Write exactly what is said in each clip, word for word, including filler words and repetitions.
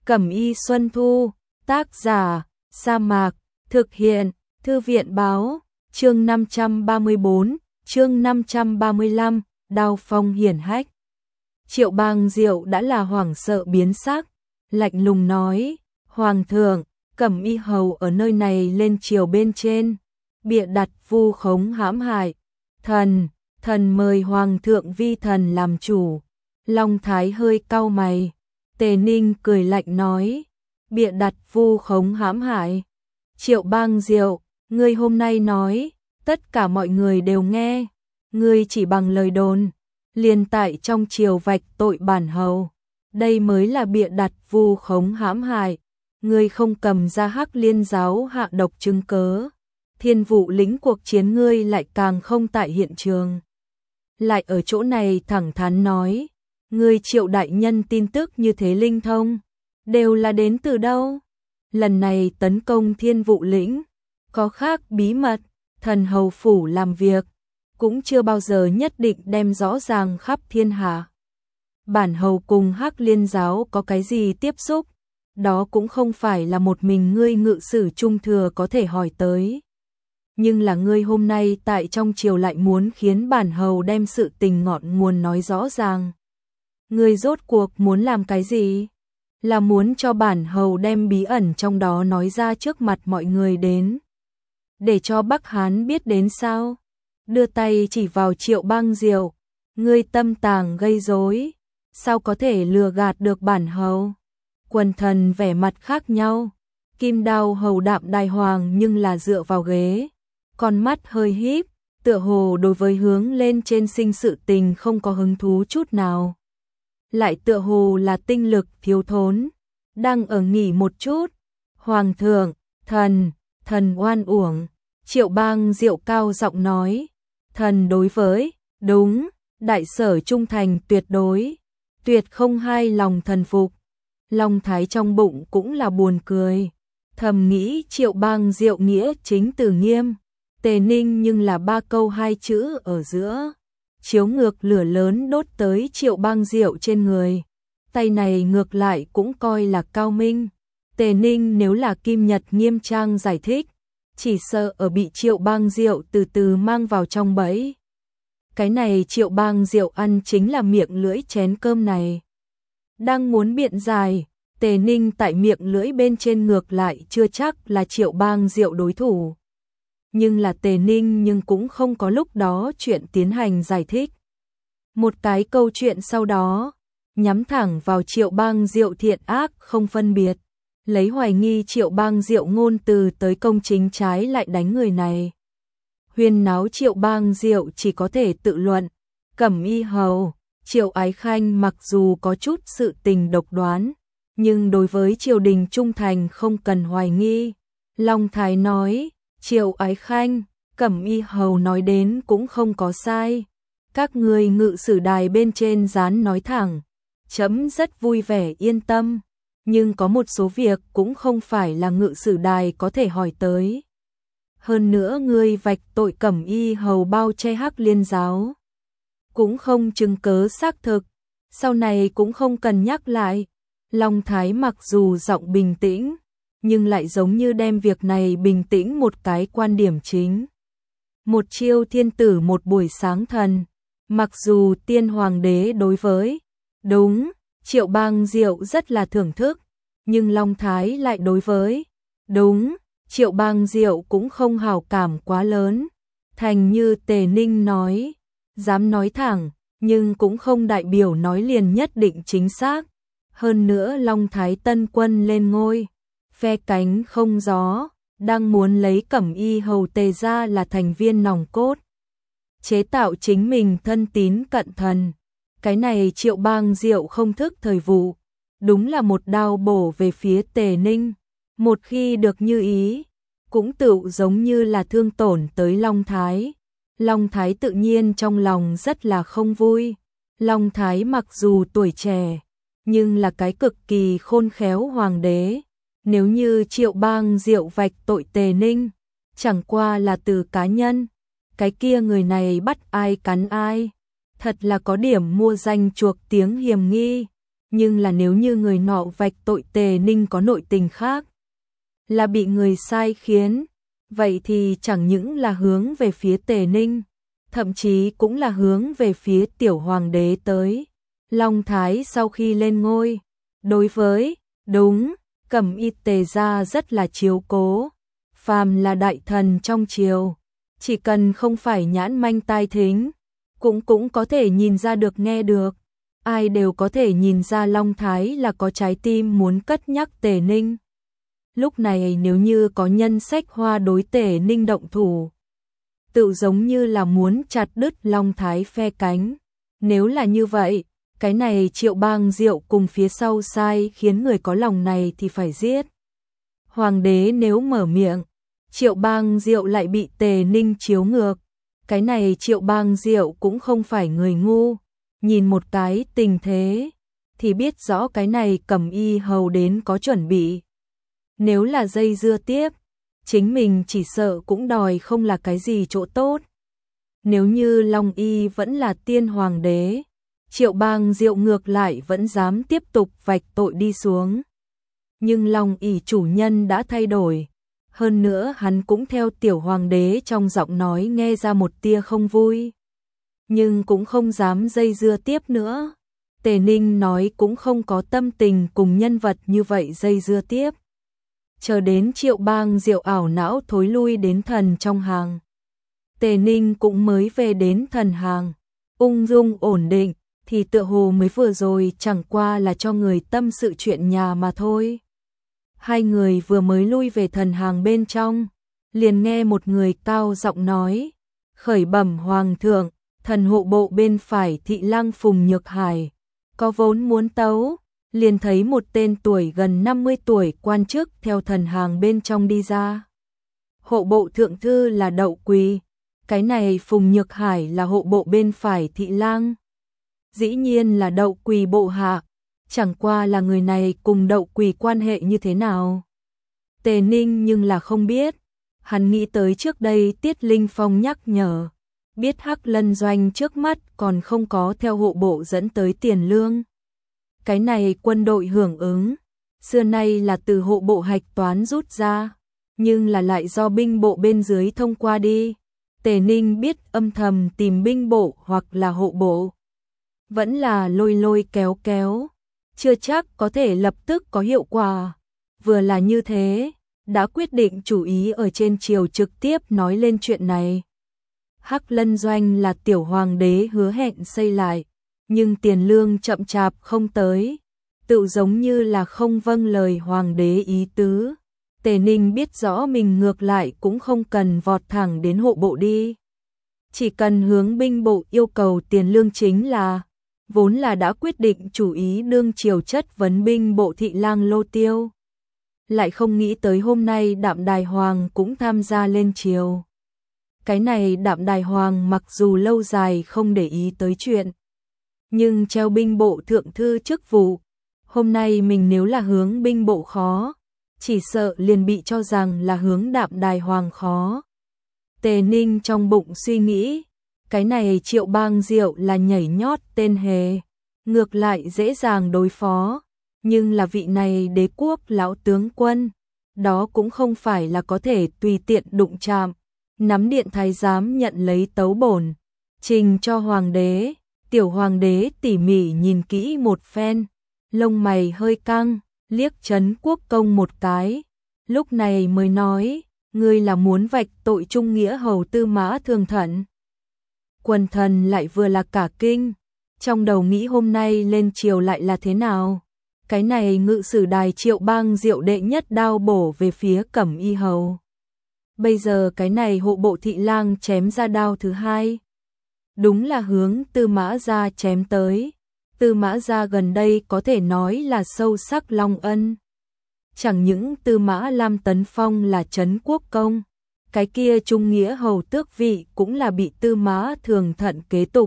Cẩm y Xuân Thu, tác giả, Sa Mạc, thực hiện, Thư viện báo, chương năm trăm ba mươi bốn, chương năm trăm ba mươi lăm, đao phong hiển hách. Triệu Bang Diệu đã là hoảng sợ biến sắc, lạnh lùng nói, Hoàng thượng, Cẩm y hầu ở nơi này lên triều bên trên, bịa đặt vu khống hãm hại, thần, thần mời Hoàng thượng vi thần làm chủ. Long Thái hơi cau mày, Tề Ninh cười lạnh nói, bịa đặt vu khống hãm hại. Triệu Bang Diệu, ngươi hôm nay nói, tất cả mọi người đều nghe, ngươi chỉ bằng lời đồn, liền tại trong triều vạch tội bản hầu, đây mới là bịa đặt vu khống hãm hại, ngươi không cầm ra Hắc Liên giáo hạ độc chứng cớ, Thiên Vụ lĩnh cuộc chiến ngươi lại càng không tại hiện trường. Lại ở chỗ này thẳng thắn nói, ngươi Triệu đại nhân tin tức như thế linh thông, đều là đến từ đâu? Lần này tấn công Thiên Vụ lĩnh, có khác bí mật, thần hầu phủ làm việc, cũng chưa bao giờ nhất định đem rõ ràng khắp thiên hạ. Bản hầu cùng Hắc Liên giáo có cái gì tiếp xúc, đó cũng không phải là một mình ngươi ngự sử trung thừa có thể hỏi tới. Nhưng là ngươi hôm nay tại trong triều lại muốn khiến bản hầu đem sự tình ngọn nguồn nói rõ ràng. Ngươi rốt cuộc muốn làm cái gì? Là muốn cho bản hầu đem bí ẩn trong đó nói ra trước mặt mọi người đến, để cho Bắc Hán biết đến sao? Đưa tay chỉ vào Triệu Bang Diệu, ngươi tâm tàng gây rối, sao có thể lừa gạt được bản hầu? Quần thần vẻ mặt khác nhau, Kim Đao hầu Đạm Đài Hoàng nhưng là dựa vào ghế, con mắt hơi híp, tựa hồ đối với hướng lên trên sinh sự tình không có hứng thú chút nào. Lại tựa hồ là tinh lực thiếu thốn, đang ở nghỉ một chút. Hoàng thượng, thần, thần oan uổng. Triệu Bang Diệu cao giọng nói, thần đối với, đúng, đại sở trung thành tuyệt đối, tuyệt không hai lòng thần phục. Long Thái trong bụng cũng là buồn cười, thầm nghĩ Triệu Bang Diệu nghĩa chính từ nghiêm, Tề Ninh nhưng là ba câu hai chữ ở giữa, chiếu ngược lửa lớn đốt tới Triệu Bang Diệu trên người. Tay này ngược lại cũng coi là cao minh. Tề Ninh nếu là Kim Nhật nghiêm trang giải thích, chỉ sợ ở bị Triệu Bang Diệu từ từ mang vào trong bẫy. Cái này Triệu Bang Diệu ăn chính là miệng lưỡi chén cơm này. Đang muốn biện giải, Tề Ninh tại miệng lưỡi bên trên ngược lại chưa chắc là Triệu Bang Diệu đối thủ. Nhưng là Tề Ninh nhưng cũng không có lúc đó chuyện tiến hành giải thích. Một cái câu chuyện sau đó, nhắm thẳng vào Triệu Bang Diệu thiện ác không phân biệt, lấy hoài nghi Triệu Bang Diệu ngôn từ tới công chính trái lại đánh người này. Huyên náo Triệu Bang Diệu chỉ có thể tự luận, Cẩm y hầu, Triệu Ái Khanh mặc dù có chút sự tình độc đoán, nhưng đối với triều đình trung thành không cần hoài nghi. Long Thái nói, Triệu Ái Khanh, Cẩm y hầu nói đến cũng không có sai. Các ngươi ngự sử đài bên trên dán nói thẳng, chấm rất vui vẻ yên tâm, nhưng có một số việc cũng không phải là ngự sử đài có thể hỏi tới. Hơn nữa ngươi vạch tội Cẩm y hầu bao che Hắc Liên giáo, cũng không chứng cớ xác thực, sau này cũng không cần nhắc lại. Long Thái mặc dù giọng bình tĩnh, nhưng lại giống như đem việc này bình tĩnh một cái quan điểm chính. Một chiêu thiên tử một buổi sáng thần, mặc dù tiên hoàng đế đối với, đúng, Triệu Bang Diệu rất là thưởng thức, nhưng Long Thái lại đối với, đúng, Triệu Bang Diệu cũng không hảo cảm quá lớn. Thành như Tề Ninh nói, dám nói thẳng, nhưng cũng không đại biểu nói liền nhất định chính xác. Hơn nữa Long Thái tân quân lên ngôi, phe cánh không gió, đang muốn lấy Cẩm y hầu Tề ra là thành viên nòng cốt, chế tạo chính mình thân tín cận thần. Cái này Triệu Bang Diệu không thức thời vụ, đúng là một đao bổ về phía Tề Ninh. Một khi được như ý, cũng tự giống như là thương tổn tới Long Thái. Long Thái tự nhiên trong lòng rất là không vui. Long Thái mặc dù tuổi trẻ, nhưng là cái cực kỳ khôn khéo hoàng đế. Nếu như Triệu Bang Diệu vạch tội Tề Ninh, chẳng qua là từ cá nhân, cái kia người này bắt ai cắn ai, thật là có điểm mua danh chuộc tiếng hiềm nghi. Nhưng là nếu như người nọ vạch tội Tề Ninh có nội tình khác, là bị người sai khiến, vậy thì chẳng những là hướng về phía Tề Ninh, thậm chí cũng là hướng về phía tiểu hoàng đế tới. Long Thái sau khi lên ngôi, đối với, đúng, Cẩm Y Tề gia rất là chiếu cố, phàm là đại thần trong triều, chỉ cần không phải nhãn manh tai thính, cũng cũng có thể nhìn ra được nghe được, ai đều có thể nhìn ra Long Thái là có trái tim muốn cất nhắc Tề Ninh. Lúc này nếu như có nhân sách hoa đối Tề Ninh động thủ, tự giống như là muốn chặt đứt Long Thái phe cánh. Nếu là như vậy, cái này Triệu Bang Diệu cùng phía sau sai khiến người có lòng này thì phải giết. Hoàng đế nếu mở miệng, Triệu Bang Diệu lại bị Tề Ninh chiếu ngược. Cái này Triệu Bang Diệu cũng không phải người ngu, nhìn một cái tình thế thì biết rõ cái này Cẩm Y hầu đến có chuẩn bị. Nếu là dây dưa tiếp, chính mình chỉ sợ cũng đòi không là cái gì chỗ tốt. Nếu như Long Y vẫn là tiên hoàng đế, Triệu Bang Diệu ngược lại vẫn dám tiếp tục vạch tội đi xuống. Nhưng Long Y chủ nhân đã thay đổi, hơn nữa hắn cũng theo tiểu hoàng đế trong giọng nói nghe ra một tia không vui. Nhưng cũng không dám dây dưa tiếp nữa. Tề Ninh nói cũng không có tâm tình cùng nhân vật như vậy dây dưa tiếp. Chờ đến Triệu Bang Diệu ảo não thối lui đến thần trong hàng, Tề Ninh cũng mới về đến thần hàng, ung dung ổn định, thì tựa hồ mới vừa rồi chẳng qua là cho người tâm sự chuyện nhà mà thôi. Hai người vừa mới lui về thần hàng bên trong, liền nghe một người cao giọng nói, khởi bẩm hoàng thượng, thần hộ bộ bên phải thị lang Phùng Nhược Hải, có vốn muốn tấu. Liền thấy một tên tuổi gần năm mươi tuổi quan chức theo thần hàng bên trong đi ra. Hộ bộ thượng thư là Đậu Quỳ, cái này Phùng Nhược Hải là hộ bộ bên phải thị lang. Dĩ nhiên là Đậu Quỳ bộ hạ, chẳng qua là người này cùng Đậu Quỳ quan hệ như thế nào. Tề Ninh nhưng là không biết, hắn nghĩ tới trước đây Tiết Linh Phong nhắc nhở, biết Hắc Lân Doanh trước mắt còn không có theo hộ bộ dẫn tới tiền lương. Cái này quân đội hưởng ứng, xưa nay là từ hộ bộ hạch toán rút ra, nhưng là lại do binh bộ bên dưới thông qua đi. Tề Ninh biết âm thầm tìm binh bộ hoặc là hộ bộ, vẫn là lôi lôi kéo kéo, chưa chắc có thể lập tức có hiệu quả. Vừa là như thế, đã quyết định chủ ý ở trên triều trực tiếp nói lên chuyện này. Hắc Lân Doanh là tiểu hoàng đế hứa hẹn xây lại, nhưng tiền lương chậm chạp không tới, tự giống như là không vâng lời hoàng đế ý tứ. Tề Ninh biết rõ mình ngược lại cũng không cần vọt thẳng đến hộ bộ đi, chỉ cần hướng binh bộ yêu cầu tiền lương chính là, vốn là đã quyết định chủ ý đương triều chất vấn binh bộ thị lang Lô Tiêu. Lại không nghĩ tới hôm nay Đạm Đài Hoàng cũng tham gia lên triều. Cái này Đạm Đài Hoàng mặc dù lâu dài không để ý tới chuyện, nhưng treo binh bộ thượng thư chức vụ, hôm nay mình nếu là hướng binh bộ khó, chỉ sợ liền bị cho rằng là hướng Đạm Đài Hoàng khó. Tề Ninh trong bụng suy nghĩ, cái này Triệu Bang Diệu là nhảy nhót tên hề, ngược lại dễ dàng đối phó, nhưng là vị này đế quốc lão tướng quân, đó cũng không phải là có thể tùy tiện đụng chạm. Nắm điện thái giám nhận lấy tấu bổn, trình cho hoàng đế. Tiểu hoàng đế tỉ mỉ nhìn kỹ một phen, lông mày hơi căng, liếc Trấn Quốc Công một cái, lúc này mới nói, ngươi là muốn vạch tội trung nghĩa hầu Tư Mã Thường Thận. Quần thần lại vừa là cả kinh, trong đầu nghĩ hôm nay lên triều lại là thế nào. Cái này ngự sử đài Triệu Bang Diệu đệ nhất đao bổ về phía Cẩm Y hầu. Bây giờ cái này hộ bộ thị lang chém ra đao thứ hai, đúng là hướng Tư Mã gia chém tới. Tư Mã gia gần đây có thể nói là sâu sắc long ân. Chẳng những Tư Mã Lam Tấn Phong là Trấn Quốc Công, cái kia trung nghĩa hầu tước vị cũng là bị Tư Mã Thường Thận kế tục.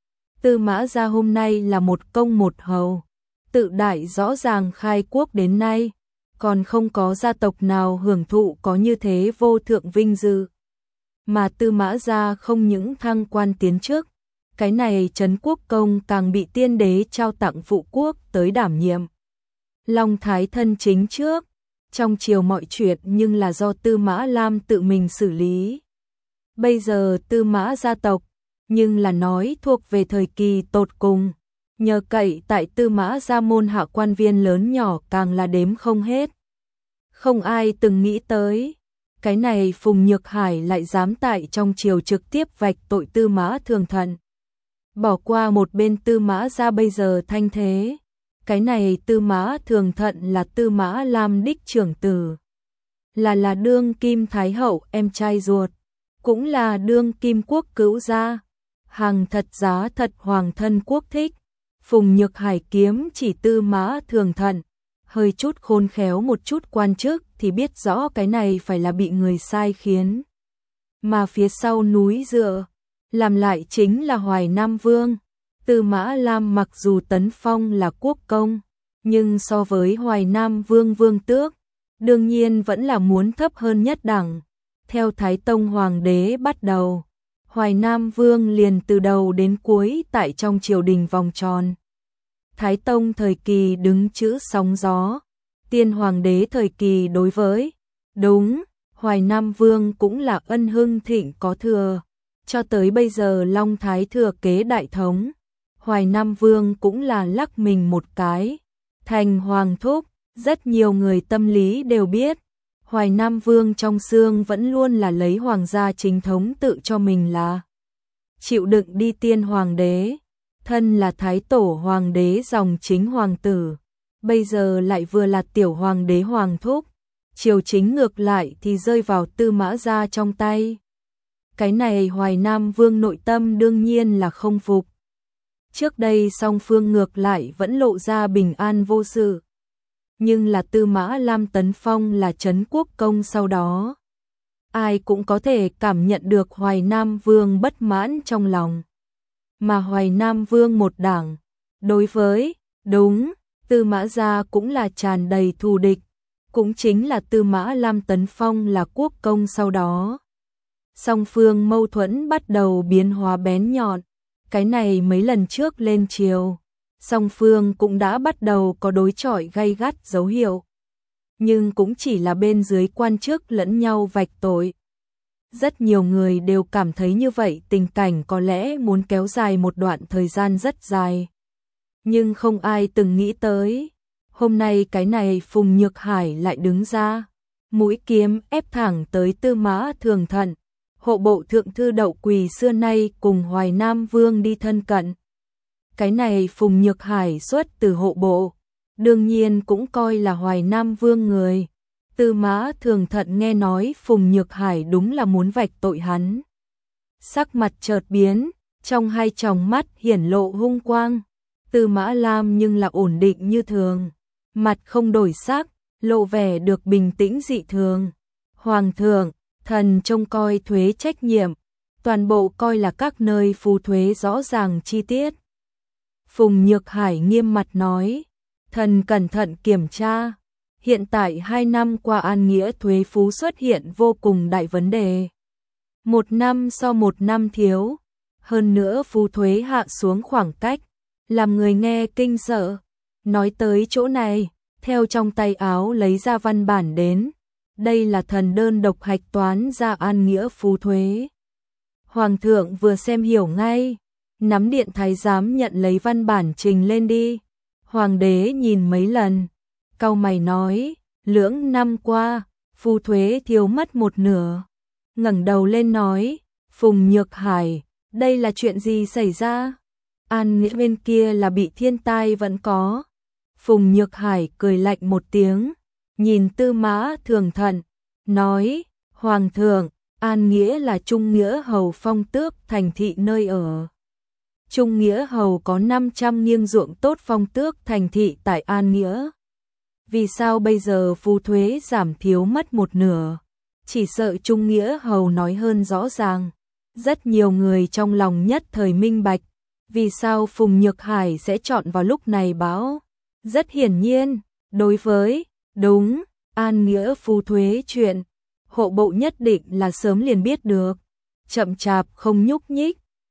Tư Mã gia hôm nay là một công một hầu, tự đại rõ ràng khai quốc đến nay, còn không có gia tộc nào hưởng thụ có như thế vô thượng vinh dự. Mà Tư Mã gia không những thăng quan tiến chức, Cái này Trấn Quốc Công càng bị tiên đế trao tặng phụ quốc tới đảm nhiệm. Long Thái thân chính trước, trong triều mọi chuyện nhưng là do Tư Mã Lam tự mình xử lý. Bây giờ Tư Mã gia tộc, nhưng là nói thuộc về thời kỳ tột cùng, nhờ cậy tại Tư Mã gia môn hạ quan viên lớn nhỏ càng là đếm không hết. Không ai từng nghĩ tới, cái này Phùng Nhược Hải lại dám tại trong triều trực tiếp vạch tội Tư Mã Thường Thận. Bỏ qua một bên Tư Mã gia bây giờ thanh thế, cái này Tư Mã Thường Thận là Tư Mã Lam đích trưởng tử, là là đương kim thái hậu em trai ruột, cũng là đương kim quốc cữu gia, hàng thật giá thật hoàng thân quốc thích. Phùng Nhược Hải kiếm chỉ Tư Mã Thường Thận, hơi chút khôn khéo một chút quan chức thì biết rõ cái này phải là bị người sai khiến. Mà phía sau núi dựa, làm lại chính là Hoài Nam Vương. Tư Mã Lam mặc dù tấn phong là quốc công, nhưng so với Hoài Nam Vương vương tước, đương nhiên vẫn là muốn thấp hơn nhất đẳng. Theo Thái Tông Hoàng đế bắt đầu, Hoài Nam Vương liền từ đầu đến cuối tại trong triều đình vòng tròn. Thái Tông thời kỳ đứng chữ sóng gió, Tiên Hoàng đế thời kỳ đối với, đúng, Hoài Nam Vương cũng là ân hưng thịnh có thừa. Cho tới bây giờ Long Thái thừa kế đại thống, Hoài Nam Vương cũng là lắc mình một cái, thành hoàng thúc. Rất nhiều người tâm lý đều biết, Hoài Nam Vương trong xương vẫn luôn là lấy hoàng gia chính thống tự cho mình là chịu đựng đi tiên hoàng đế, thân là thái tổ hoàng đế dòng chính hoàng tử, bây giờ lại vừa là tiểu hoàng đế hoàng thúc, triều chính ngược lại thì rơi vào Tư Mã gia trong tay. Cái này Hoài Nam Vương nội tâm đương nhiên là không phục. Trước đây song phương ngược lại vẫn lộ ra bình an vô sự. Nhưng là Tư Mã Lam tấn phong là Trấn Quốc Công sau đó, ai cũng có thể cảm nhận được Hoài Nam Vương bất mãn trong lòng. Mà Hoài Nam Vương một đảng, đối với, đúng, Tư Mã gia cũng là tràn đầy thù địch, cũng chính là Tư Mã Lam tấn phong là quốc công sau đó. Song phương mâu thuẫn bắt đầu biến hóa bén nhọn, cái này mấy lần trước lên triều, song phương cũng đã bắt đầu có đối chọi gay gắt dấu hiệu. Nhưng cũng chỉ là bên dưới quan chức lẫn nhau vạch tội. Rất nhiều người đều cảm thấy như vậy tình cảnh có lẽ muốn kéo dài một đoạn thời gian rất dài. Nhưng không ai từng nghĩ tới, hôm nay cái này Phùng Nhược Hải lại đứng ra, mũi kiếm ép thẳng tới Tư Mã Thường Thận. Hộ bộ thượng thư Đậu Quỳ xưa nay cùng Hoài Nam Vương đi thân cận. Cái này Phùng Nhược Hải xuất từ hộ bộ, đương nhiên cũng coi là Hoài Nam Vương người. Tư Mã Thường Thận nghe nói Phùng Nhược Hải đúng là muốn vạch tội hắn. Sắc mặt chợt biến, trong hai tròng mắt hiển lộ hung quang. Tư Mã Lam nhưng là ổn định như thường, mặt không đổi sắc, lộ vẻ được bình tĩnh dị thường. Hoàng thượng, thần trông coi thuế trách nhiệm, toàn bộ coi là các nơi phù thuế rõ ràng chi tiết. Phùng Nhược Hải nghiêm mặt nói, thần cẩn thận kiểm tra, hiện tại hai năm qua An Nghĩa thuế phú xuất hiện vô cùng đại vấn đề. Một năm so một năm thiếu, hơn nữa phú thuế hạ xuống khoảng cách, làm người nghe kinh sợ. Nói tới chỗ này, theo trong tay áo lấy ra văn bản đến, đây là thần đơn độc hạch toán ra An Nghĩa phú thuế. Hoàng thượng vừa xem hiểu ngay, nắm điện thái giám nhận lấy văn bản trình lên đi. Hoàng đế nhìn mấy lần, cau mày nói, lưỡng năm qua, phú thuế thiếu mất một nửa. Ngẩng đầu lên nói, Phùng Nhược Hải, đây là chuyện gì xảy ra? An Nghĩa bên kia là bị thiên tai vẫn có. Phùng Nhược Hải cười lạnh một tiếng, nhìn Tư Mã Thường Thận, nói, Hoàng thượng, An Nghĩa là Trung Nghĩa Hầu phong tước thành thị nơi ở. Trung Nghĩa Hầu có năm trăm nghiêng ruộng tốt phong tước thành thị tại An Nghĩa. Vì sao bây giờ phú thuế giảm thiếu mất một nửa? Chỉ sợ Trung Nghĩa Hầu nói hơn rõ ràng. Rất nhiều người trong lòng nhất thời minh bạch. Vì sao Phùng Nhược Hải sẽ chọn vào lúc này báo? Rất hiển nhiên, đối với, đúng, An Nghĩa phú thuế chuyện, hộ bộ nhất định là sớm liền biết được. Chậm chạp không nhúc nhích,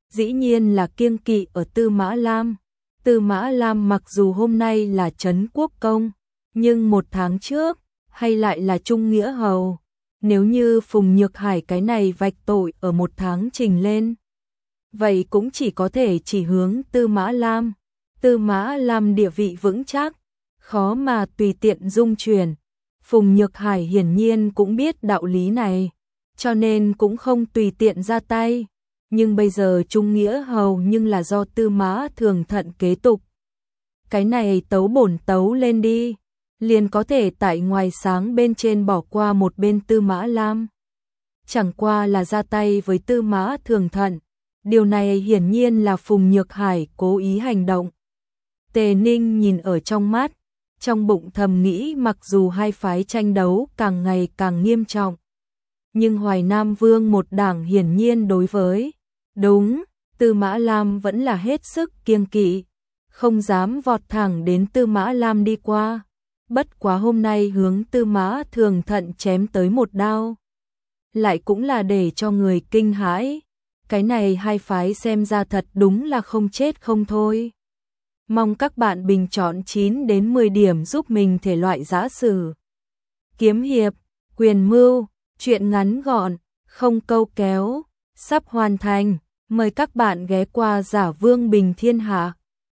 dĩ nhiên là kiêng kỵ ở Tư Mã Lam. Tư Mã Lam mặc dù hôm nay là trấn quốc công, nhưng một tháng trước, hay lại là Trung Nghĩa Hầu. Nếu như Phùng Nhược Hải cái này vạch tội ở một tháng trình lên, vậy cũng chỉ có thể chỉ hướng Tư Mã Lam. Tư Mã Lam địa vị vững chắc, khó mà tùy tiện dung chuyển. Phùng Nhược Hải hiển nhiên cũng biết đạo lý này, cho nên cũng không tùy tiện ra tay. Nhưng bây giờ Trung Nghĩa Hầu nhưng là do Tư Mã Thường Thận kế tục. Cái này tấu bổn tấu lên đi, liền có thể tại ngoài sáng bên trên bỏ qua một bên Tư Mã Lam. Chẳng qua là ra tay với Tư Mã Thường Thận, điều này hiển nhiên là Phùng Nhược Hải cố ý hành động. Tề Ninh nhìn ở trong mắt, trong bụng thầm nghĩ mặc dù hai phái tranh đấu càng ngày càng nghiêm trọng, nhưng Hoài Nam Vương một đảng hiển nhiên đối với đúng Tư Mã Lam vẫn là hết sức kiêng kỵ, không dám vọt thẳng đến Tư Mã Lam đi qua. Bất quá hôm nay hướng Tư Mã Thường Thận chém tới một đao, lại cũng là để cho người kinh hãi. Cái này hai phái xem ra thật đúng là không chết không thôi. Mong các bạn bình chọn chín đến mười điểm giúp mình thể loại giã sử, kiếm hiệp, quyền mưu, truyện ngắn gọn, không câu kéo, sắp hoàn thành. Mời các bạn ghé qua Giả Vương Bình Thiên Hạ.